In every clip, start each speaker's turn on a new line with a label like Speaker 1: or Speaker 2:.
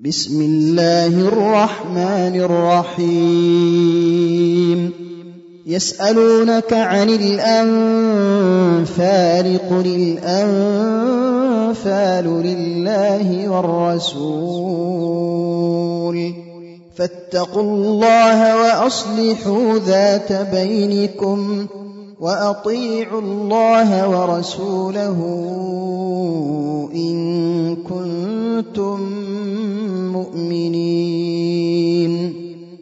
Speaker 1: بسم الله الرحمن الرحيم يسألونك عن الأنفال قل الأنفال لله والرسول فاتقوا الله وأصلحوا ذات بينكم وأطيعوا الله ورسوله إن كنتم مؤمنين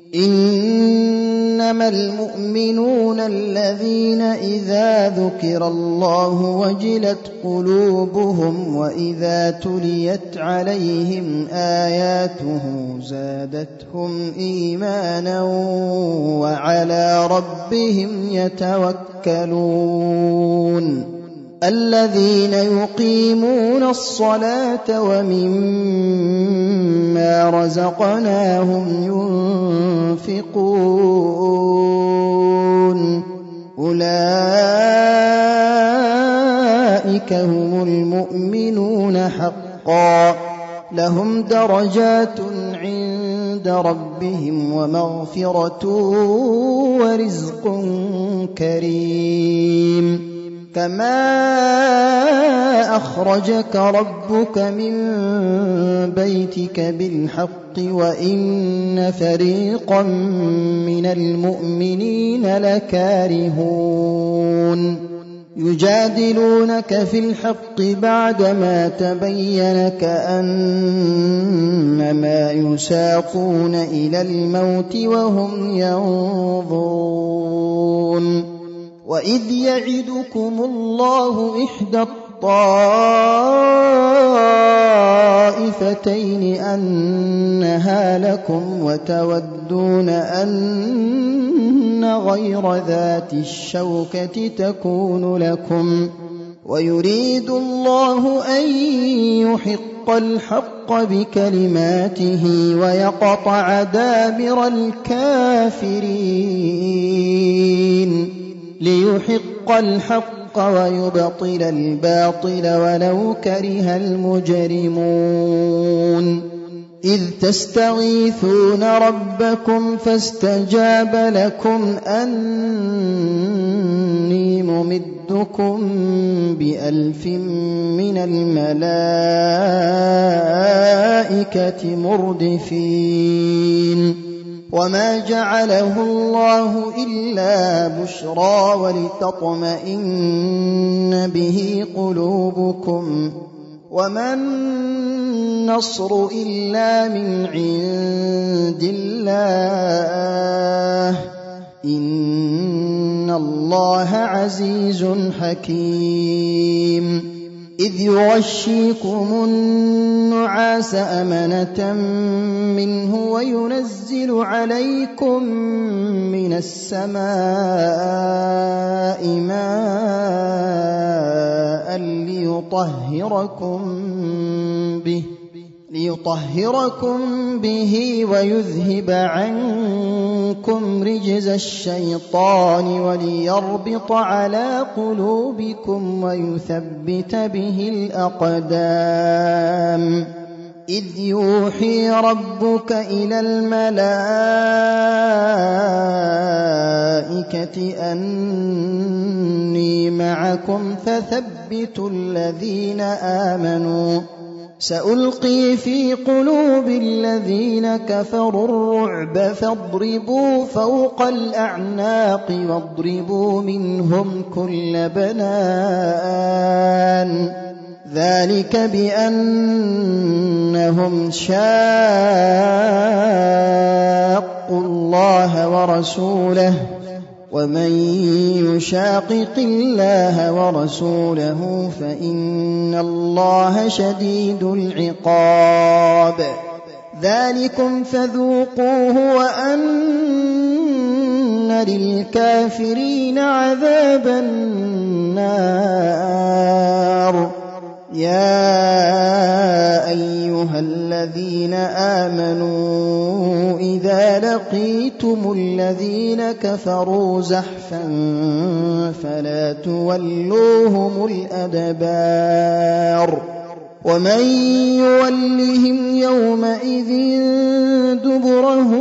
Speaker 1: إنما المؤمنون الذين إذا ذكر الله وجلت قلوبهم وإذا تليت عليهم آياته زادتهم إيمانا وعلى ربهم يتوكلون الذين يقيمون الصلاة ومما رزقناهم ينفقون أولئك هم المؤمنون حقا لهم درجات عند ربهم ومغفرة ورزق كريم كما أخرجك ربك من بيتك بالحق وإن فريقا من المؤمنين لكارهون يجادلونك في الحق بعدما تبين كأنما يساقون إلى الموت وهم ينظرون وإذ يعدكم الله إحدى الطائفتين أنها لكم وتودون أن غير ذات الشوكة تكون لكم ويريد الله أن يحق الحق بكلماته ويقطع دابر الكافرين ليحق الحق ويبطل الباطل ولو كره المجرمون إذ تستغيثون ربكم فاستجاب لكم أني ممدكم ب1000 من الملائكة مردفين وما جعله الله إلا بشرى ولتطمئن به قلوبكم وما النصر إلا من عند الله إن الله عزيز حكيم إذ يغشيكم النعاس أمنة منه وينزل عليكم من السماء ماء ليطهركم به ويذهب عنكم رجز الشيطان وليربط على قلوبكم ويثبت به الأقدام إذ يوحي ربك إلى الملائكة أني معكم فثبتوا الذين آمنوا سألقي في قلوب الذين كفروا الرعب فاضربوا فوق الأعناق واضربوا منهم كل بنان ذلك بأنهم شاقوا الله ورسوله ومن يشاقق الله ورسوله فإن الله شديد العقاب ذلكم فذوقوه وأن للكافرين عذاب النار يا أيها الذين آمنوا إذا لقيتم الذين كفروا زحفا فلا تولوهم الأدبار ومن يولهم يومئذ دبره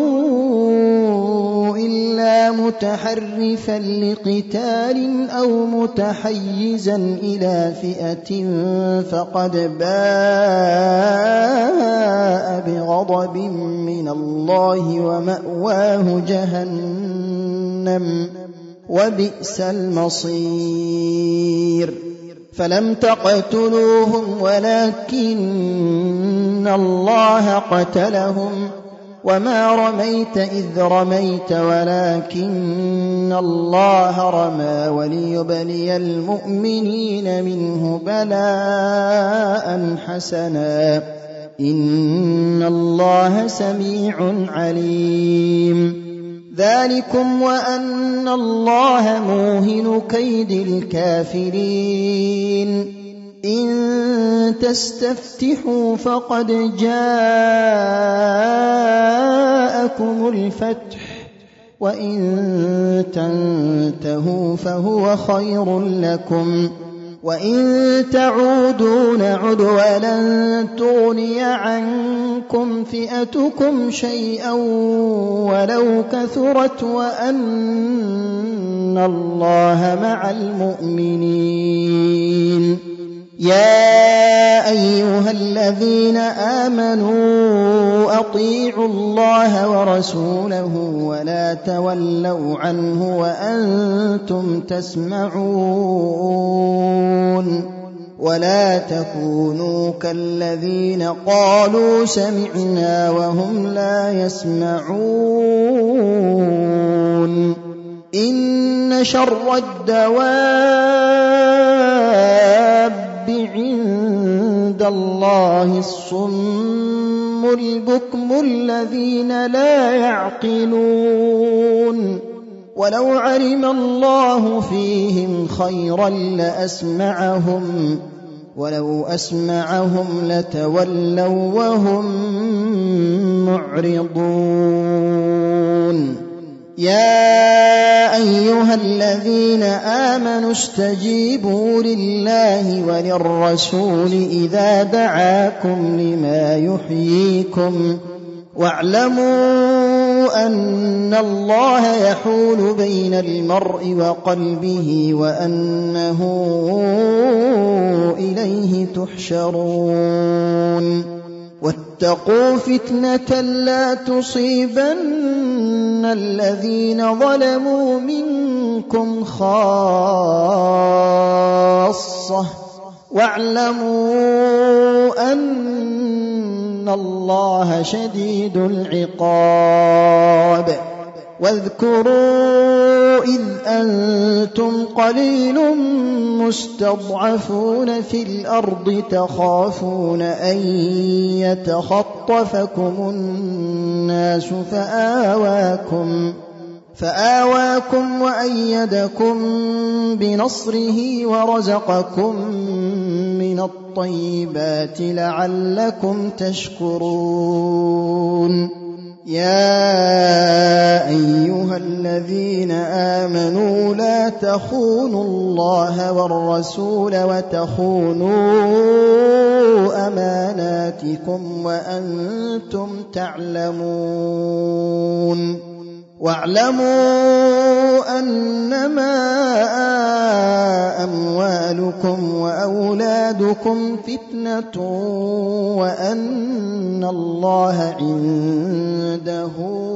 Speaker 1: إلا متحرفا لقتال أو متحيزا إلى فئة فقد باء بغضب من الله ومأواه جهنم وبئس المصير فلم تقتلوهم ولكن الله قتلهم وما رميت إذ رميت ولكن الله رمى وليبلي المؤمنين منه بلاء حسنا إن الله سميع عليم ذلكم وأن الله موهن كيد الكافرين إن تستفتحوا فقد جاءكم الفتح وإن تنتهوا فهو خير لكم وإن تعودوا نعد ولن تغني عنكم فئتكم شيئا ولو كثرت وأن الله مع المؤمنين يا أيها الذين آمنوا أطيعوا الله ورسوله ولا تولوا عنه وأنتم تسمعون ولا تكونوا كالذين قالوا سمعنا وهم لا يسمعون إن شر الدواب عند الله الصم البكم الذين لا يعقلون ولو علم الله فيهم خيرا لأسمعهم ولو أسمعهم لتولوا وهم معرضون يا أيها الذين آمنوا استجيبوا لله وللرسول إذا دعاكم لما يحييكم واعلموا أن الله يحول بين المرء وقلبه وأنه إليه تحشرون واتقوا فتنة لا تصيبن الذين ظلموا منكم خاصة واعلموا أن الله شديد العقاب واذكروا إذ أنتم قليل مستضعفون في الأرض تخافون أن يتخطفكم الناس فآواكم وأيدكم بنصره ورزقكم من الطيبات لعلكم تشكرون يا أيها الذين آمنوا لا تخونوا الله والرسول وتخونوا أماناتكم وأنتم تعلمون واعلموا أنما أموالكم وأولادكم فتنة وأن الله عنده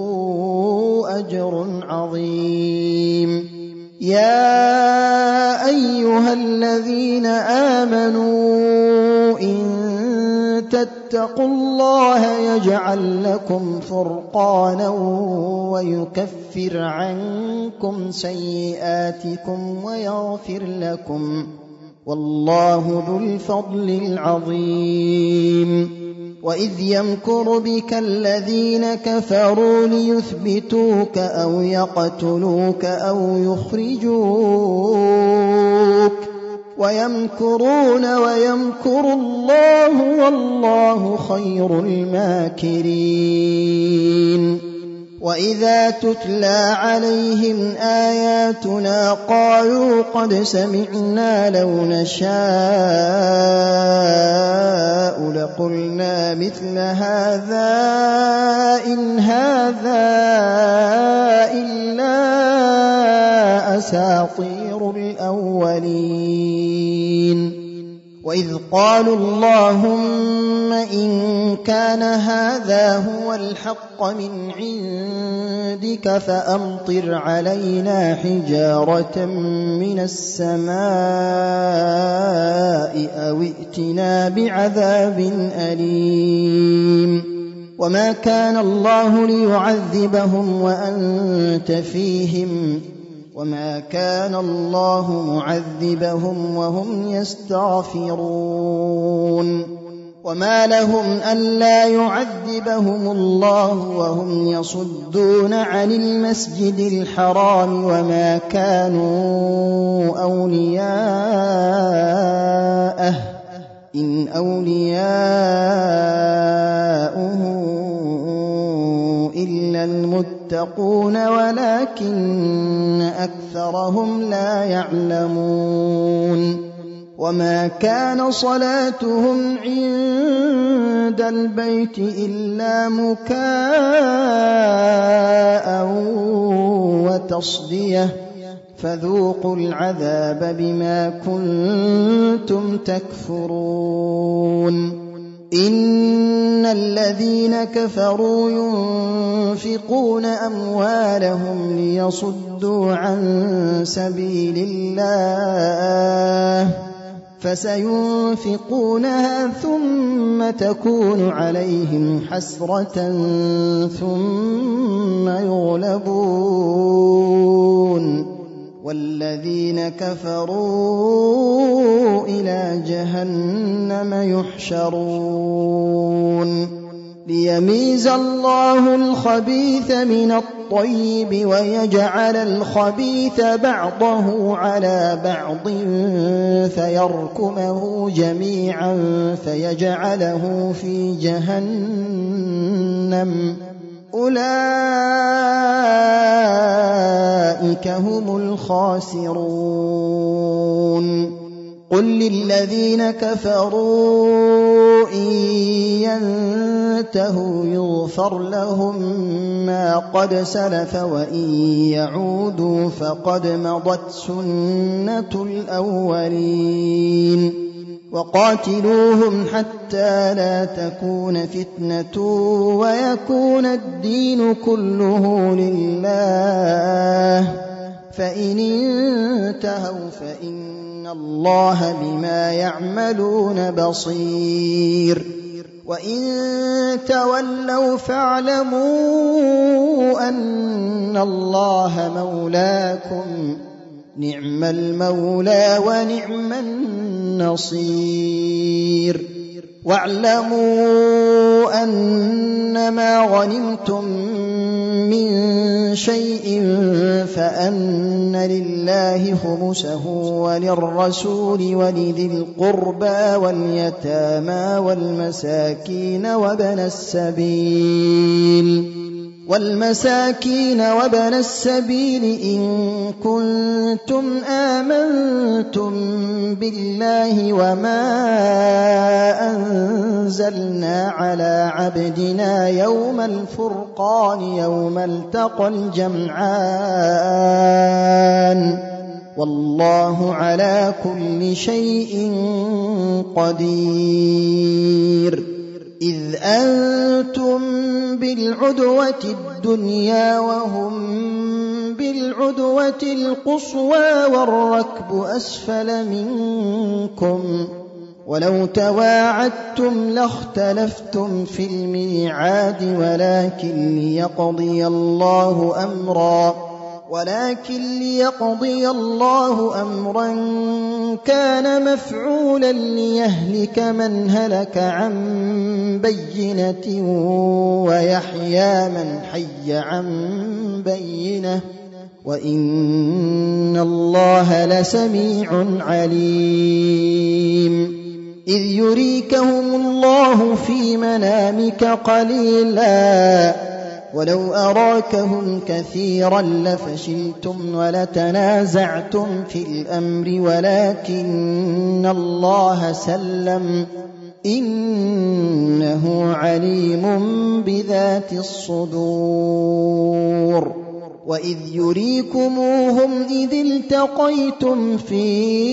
Speaker 1: أجر عظيم يا أيها الذين آمنوا إن تتقوا الله يجعل لكم فرقانا ويكفر عنكم سيئاتكم ويغفر لكم والله ذو الفضل العظيم وإذ يمكر بك الذين كفروا ليثبتوك أو يقتلوك أو يخرجوك ويمكرون ويمكر الله والله خير الماكرين وإذا تتلى عليهم آياتنا قالوا قد سمعنا لو نشاء لقلنا مثل هذا إن هذا إلا أساطير الأولين وإذ قالوا اللهم إن كان هذا هو الحق من عندك فأمطر علينا حجارة من السماء أو ائتنا بعذاب أليم وما كان الله ليعذبهم وأنت فيهم وما كان الله معذبهم وهم يستغفرون وما لهم ألا يعذبهم الله وهم يصدون عن المسجد الحرام وما كانوا أولياءه إن أولياؤه إلا المتقون ولكن أكثرهم لا يعلمون وما كان صلاتهم عند البيت إلا مكاء وتصدية فذوقوا العذاب بما كنتم تكفرون إن الذين كفروا ينفقون أموالهم ليصدوا عن سبيل الله فسينفقونها ثم تكون عليهم حسرة ثم يغلبون والذين كفروا إلى جهنم يحشرون ليميز الله الخبيث من الطيب ويجعل الخبيث بعضه على بعض فيركمه جميعا فيجعله في جهنم أولئك هم الخاسرون قل للذين كفروا إن ينتهوا يغفر لهم ما قد سلف وإن يعودوا فقد مضت سنة الأولين وقاتلوهم حتى لا تكون فتنة ويكون الدين كله لله فإن انتهوا فإن الله بما يعملون بصير وإن تولوا فاعلموا أن الله مولاكم نعم المولى ونعم النصير واعلموا أنما غنمتم من شيء فأن لله خمسه وللرسول ولذي القربى واليتامى والمساكين وابن السبيل إن كنتم آمنتم بالله وما أنزلنا على عبدنا يوم الفرقان يوم التقى الجمعان والله على كل شيء قدير إذ أنتم بالعدوة الدنيا وهم بالعدوة القصوى والركب أسفل منكم ولو تواعدتم لاختلفتم في الميعاد ولكن ليقضي الله أمرا كان مفعولا ليهلك من هلك عن بينة ويحيى من حي عن بينة وإن الله لسميع عليم إذ يريكهم الله في منامك قليلا ولو أراكهم كثيرا لفشلتم ولتنازعتم في الأمر ولكن الله سلم إنه عليم بذات الصدور وإذ يريكموهم إذ التقيتم في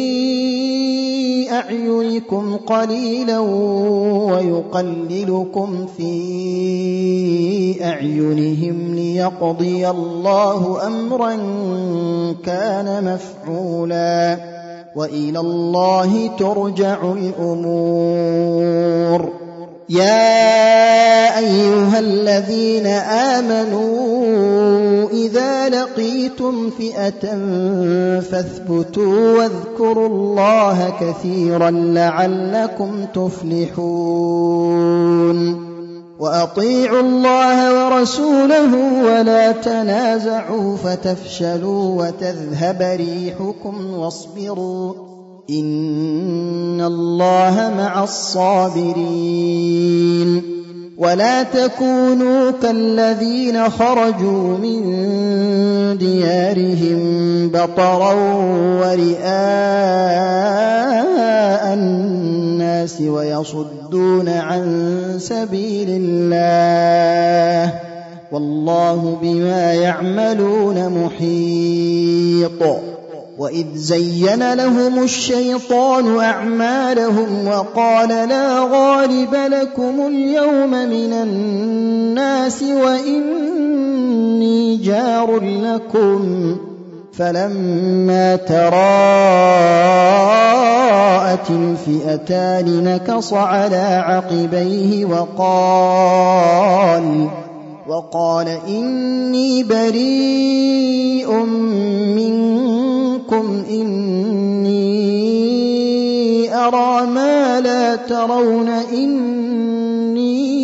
Speaker 1: أعينكم قليلا ويقللكم في أعينهم ليقضي الله أمرا كان مفعولا وإلى الله ترجع الأمور يا أيها الذين آمنوا إذا لقيتم فئة فاثبتوا واذكروا الله كثيرا لعلكم تفلحون وأطيعوا الله ورسوله ولا تنازعوا فتفشلوا وتذهب ريحكم واصبروا إن الله مع الصابرين ولا تكونوا كالذين خرجوا من ديارهم بطرا ورئاء الناس ويصدون عن سبيل الله والله بما يعملون محيط وإذ زين لهم الشيطان أعمالهم وقال لا غالب لكم اليوم من الناس وإني جار لكم فلما تراءت الفئتان نكص على عقبيه وقال إني بريء منكم إني أرى ما لا ترون إني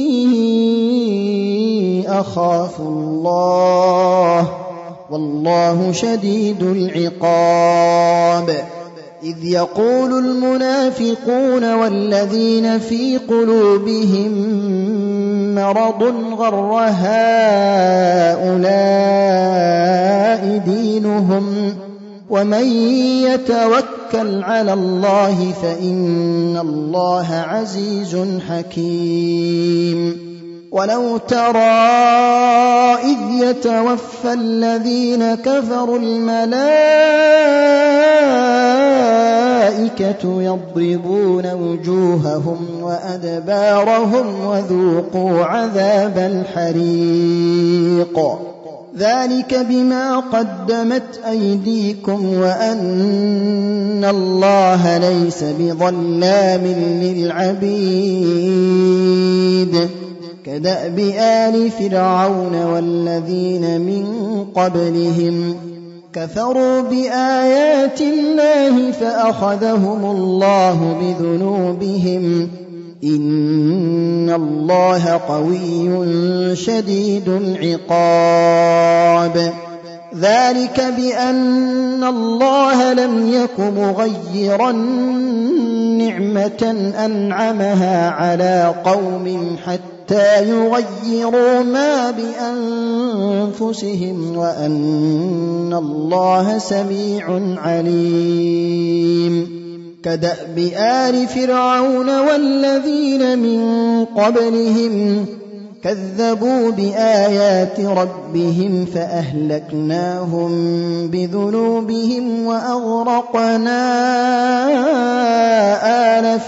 Speaker 1: أخاف الله والله شديد العقاب إذ يقول المنافقون والذين في قلوبهم مرض غر هؤلاء دينهم ومن يتوكل على الله فإن الله عزيز حكيم ولو ترى إذ يتوفى الذين كفروا الملائكة يضربون وجوههم وأدبارهم وذوقوا عذاب الحريق ذلك بما قدمت أيديكم وأن الله ليس بظلام للعبيد كدأب آل فرعون والذين من قبلهم كفروا بآيات الله فأخذهم الله بذنوبهم إن الله قوي شديد العقاب ذلك بأن الله لم يك مغيرا نعمة أنعمها على قوم حتى يغيروا ما بأنفسهم وأن الله سميع عليم كدأب آل فرعون والذين من قبلهم كذبوا بآيات ربهم فأهلكناهم بذنوبهم وأغرقنا آل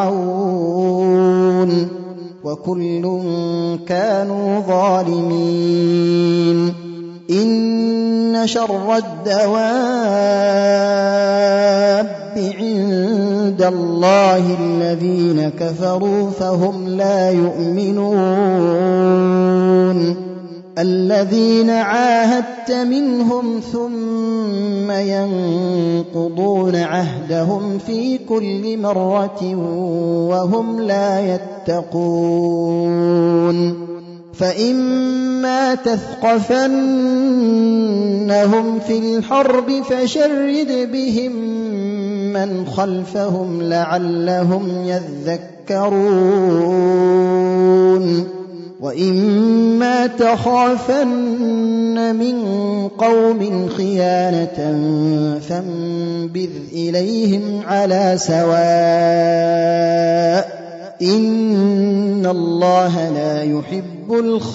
Speaker 1: فرعون وكل كانوا ظالمين إن شر الدواب عند الله الذين كفروا فهم لا يؤمنون الذين عاهدت منهم ثم ينقضون عهدهم في كل مرة وهم لا يتقون فإما تثقفنهم في الحرب فشرد بهم من خلفهم لعلهم يذكرون وإما تخافن من قوم خيانة فانبذ إليهم على سواء إن الله لا يحب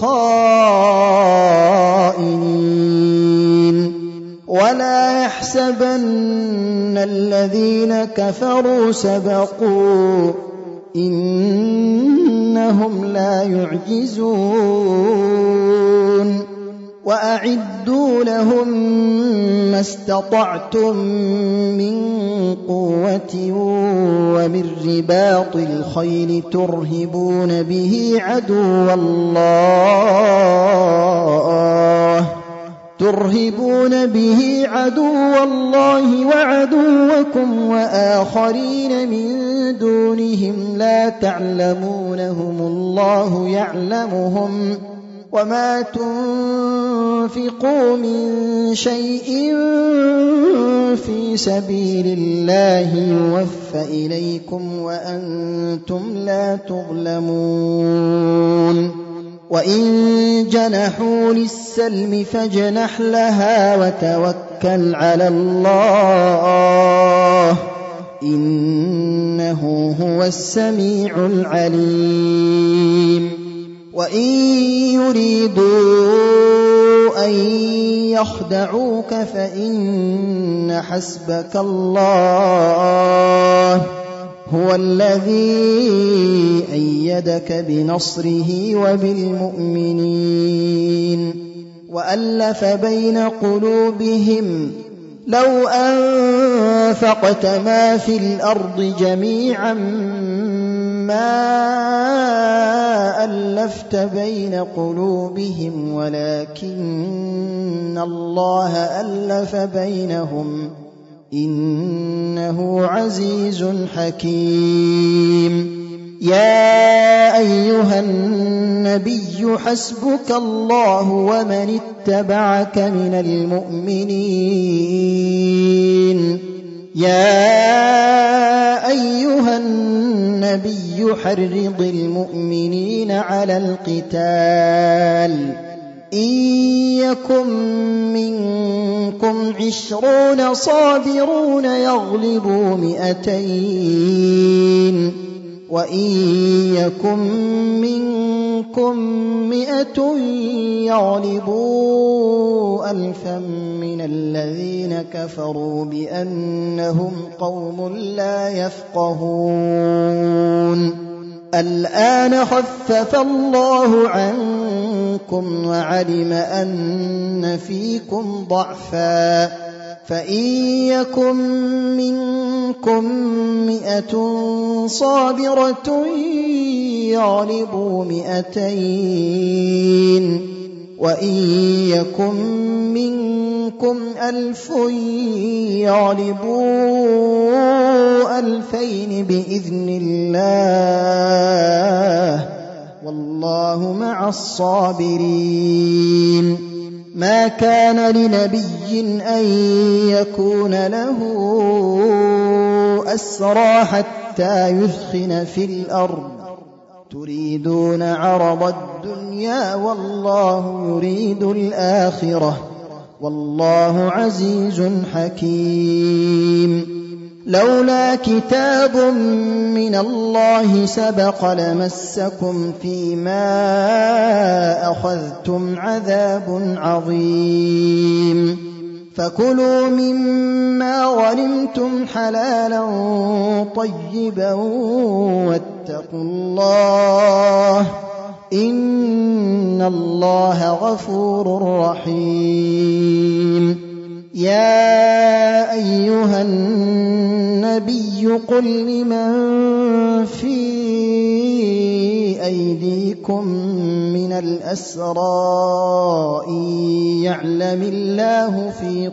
Speaker 1: الخائنين ولا يحسبن الذين كفروا سبقوا إنهم لا يعجزون وأعدوا لهم ما استطعتم من قوة ومن رباط الخيل ترهبون به عدو الله وعدوكم وآخرين من دونهم لا تعلمونهم الله يعلمهم وما تنفقوا من شيء في سبيل الله يوفى إليكم وأنتم لا تظلمون وإن جنحوا للسلم فاجنح لها وتوكل على الله إنه هو السميع العليم وإن يريدوا أن يخدعوك فإن حسبك الله هو الذي أيدك بنصره وبالمؤمنين وألف بين قلوبهم لو أنفقت ما في الأرض جميعا ما ألفت بين قلوبهم ولكن الله ألف بينهم إنه عزيز حكيم يا أيها النبي حسبك الله ومن اتبعك من المؤمنين يا أيها النبي حرض المؤمنين على القتال إن يكن منكم 20 صابرون يغلبوا 200 وإن يكن منكم 100 يغلبوا 1000 من الذين كفروا بأنهم قوم لا يفقهون الآن خفف الله عنكم وعلم أن فيكم ضعفا فإن يكن منكم 100 صابرة يغلبوا 200 وإن يكن منكم 1000 يغلبوا 2000 بإذن الله والله مع الصابرين ما كان لنبي أن يكون له أسرى حتى يثخن في الأرض تريدون عرض الدنيا والله يريد الآخرة والله عزيز حكيم لولا كتاب من الله سبق لمسكم فيما أخذتم عذاب عظيم فكلوا مما غنمتم حلالا طيبا واتقوا الله إن الله غفور رحيم يا أيها النبي قل لمن في أيديكم من الأسرى إن يعلم الله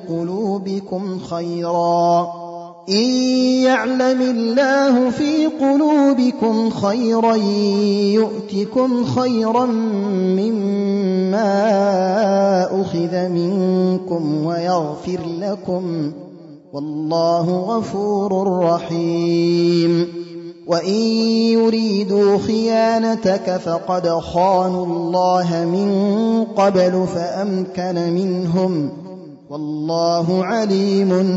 Speaker 1: في قلوبكم خيرا يؤتكم خيرا مما أخذ منكم ويغفر لكم والله غفور رحيم وإن يريدوا خيانتك فقد خانوا الله من قبل فأمكن منهم والله عليم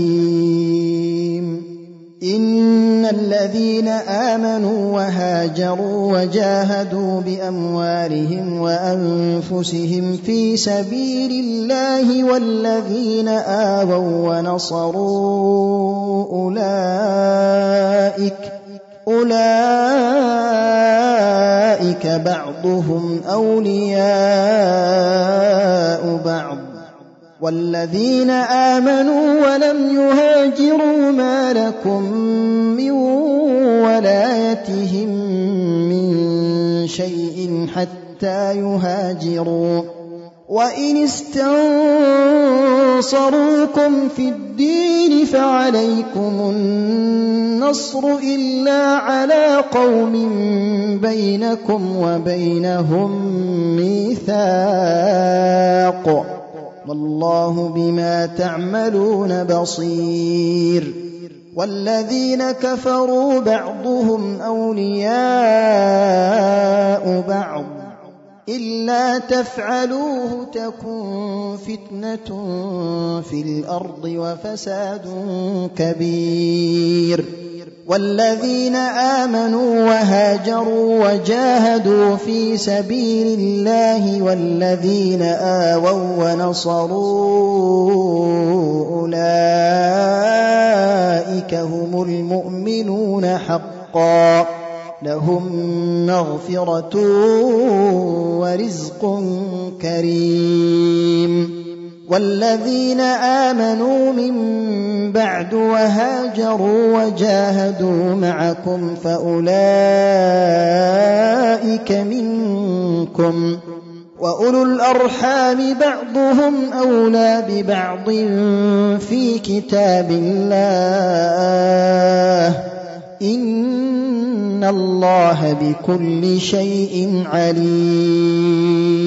Speaker 1: حكيم إن الذين آمنوا وهاجروا وجاهدوا بأموالهم وأنفسهم في سبيل الله والذين آووا ونصروا أولئك بعضهم أولياء بعض والذين آمنوا ولم يهاجروا ما لكم من ولايتهم من شيء حتى يهاجروا وإن استنصروكم في الدين فعليكم النصر إلا على قوم بينكم وبينهم ميثاق والله بما تعملون بصير والذين كفروا بعضهم أولياء بعض إلا تفعلوه تكن فتنة في الأرض وفساد كبير والذين آمنوا وهاجروا وجاهدوا في سبيل الله والذين آووا ونصروا أولئك هم المؤمنون حقا لهم مغفرة ورزق كريم والذين آمنوا من بعد وهاجروا وجاهدوا معكم فأولئك منكم وأولو الأرحام بعضهم أولى ببعض في كتاب الله إن الله بكل شيء عليم